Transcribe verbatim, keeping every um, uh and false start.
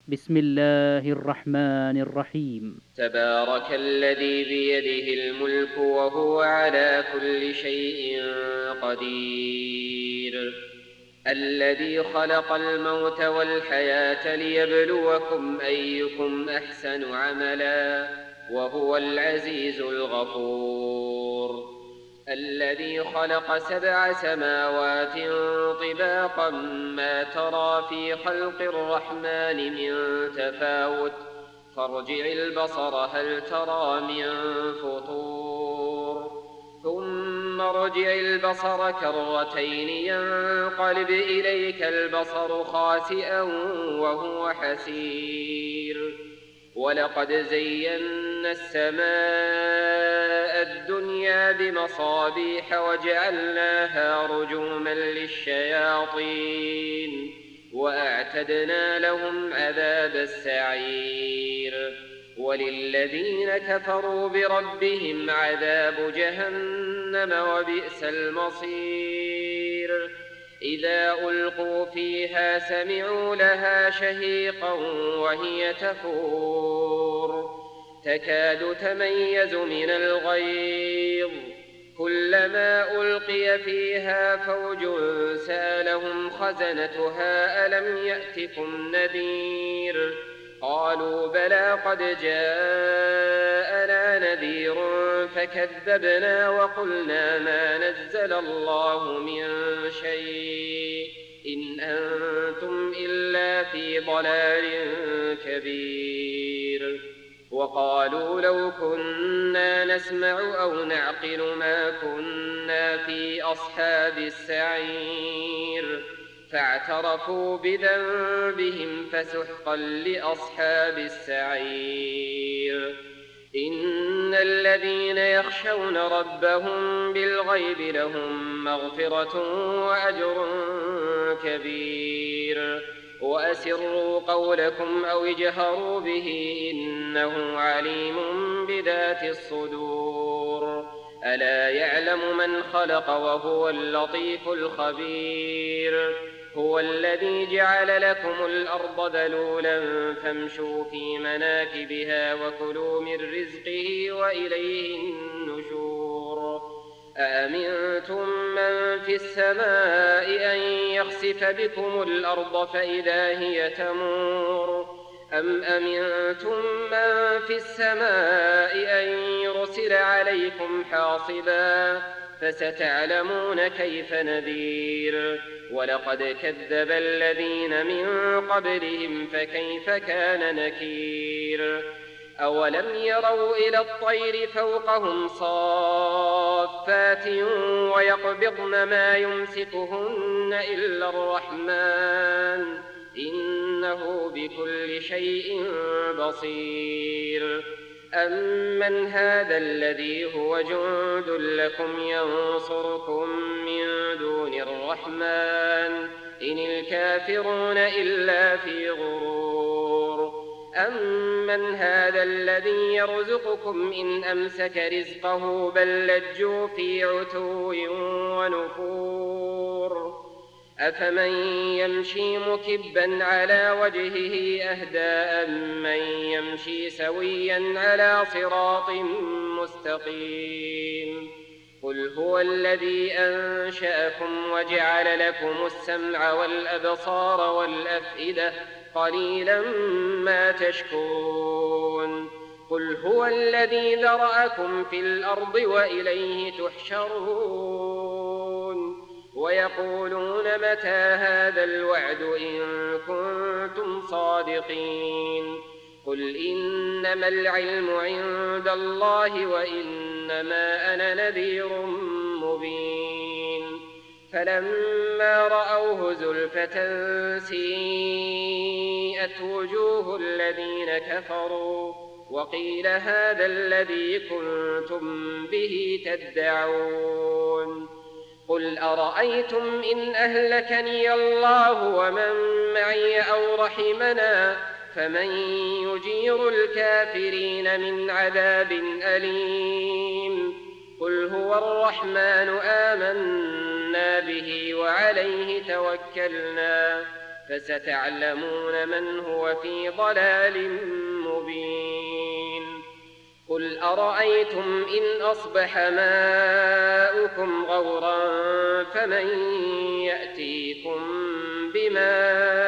بسم الله الرحمن الرحيم. تبارك الذي بيده الملك وهو على كل شيء قدير، الذي خلق الموت والحياة ليبلوكم أيكم أحسن عملا وهو العزيز الغفور، الذي خلق سبع سماوات طباقا ما ترى في خلق الرحمن من تفاوت فارجع البصر هل ترى من فطور ثم ارجع البصر كرتين ينقلب إليك البصر خاسئا وهو حسير، ولقد زينا السماء الدنيا بمصابيح وجعلناها رجوما للشياطين وأعتدنا لهم عذاب السعير، وللذين كفروا بربهم عذاب جهنم وبئس المصير، إذا ألقوا فيها سمعوا لها شهيقا وهي تفور تكاد تميز من الغيظ، كلما ألقي فيها فوج سألهم خزنتها ألم يأتكم نذير، قالوا بلى قد جاءنا نذير فكذبنا وقلنا ما نزل الله من شيء إن أنتم إلا في ضلال كبير، وقالوا لو كنا نسمع أو نعقل ما كنا في أصحاب السعير، فاعترفوا بذنبهم فسحقا لأصحاب السعير، إن الذين يخشون ربهم بالغيب لهم مغفرة وأجر كبير، وأسروا قولكم أو اجهروا به إنه عليم بذات الصدور، ألا يعلم من خلق وهو اللطيف الخبير، هو الذي جعل لكم الأرض ذلولا فامشوا في مناكبها وكلوا من رزقه وإليه النشور، أأمنتم من في السماء أن يخسف بكم الأرض فإذا هي تمور، أم أمنتم من في السماء أن يرسل عليكم حاصبا، فستعلمون كيف نذير، ولقد كذب الذين من قبلهم فكيف كان نكير، أولم يروا إلى الطير فوقهم صافات ويقبضن ما يمسكهن إلا الرحمن إنه بكل شيء بصير، أمن هذا الذي هو جند لكم ينصركم من دون الرحمن إن الكافرون إلا في غرور، أمن هذا الذي يرزقكم إن أمسك رزقه بل لجوا في عتو ونفور، أفمن يمشي مكبا على وجهه أهدى أمن يمشي سويا على صراط مستقيم، قل هو الذي أنشأكم وجعل لكم السمع والأبصار والأفئدة قليلا ما تشكرون، قل هو الذي ذرأكم في الأرض وإليه تحشرون، ويقولون متى هذا الوعد إن كنتم صادقين، قل إنما العلم عند الله وإنما أنا نذير مبين، فلما رأوه زلفة سيئت وجوه الذين كفروا وقيل هذا الذي كنتم به تدعون، قل أرأيتم إن أهلكني الله ومن معي أو رحمنا فمن يجير الكافرين من عذاب أليم، قل هو الرحمن آمنا به وعليه توكلنا فستعلمون من هو في ضلال مبين. قل أرأيتم إن أصبح ماؤكم غورا فمن يأتيكم بماء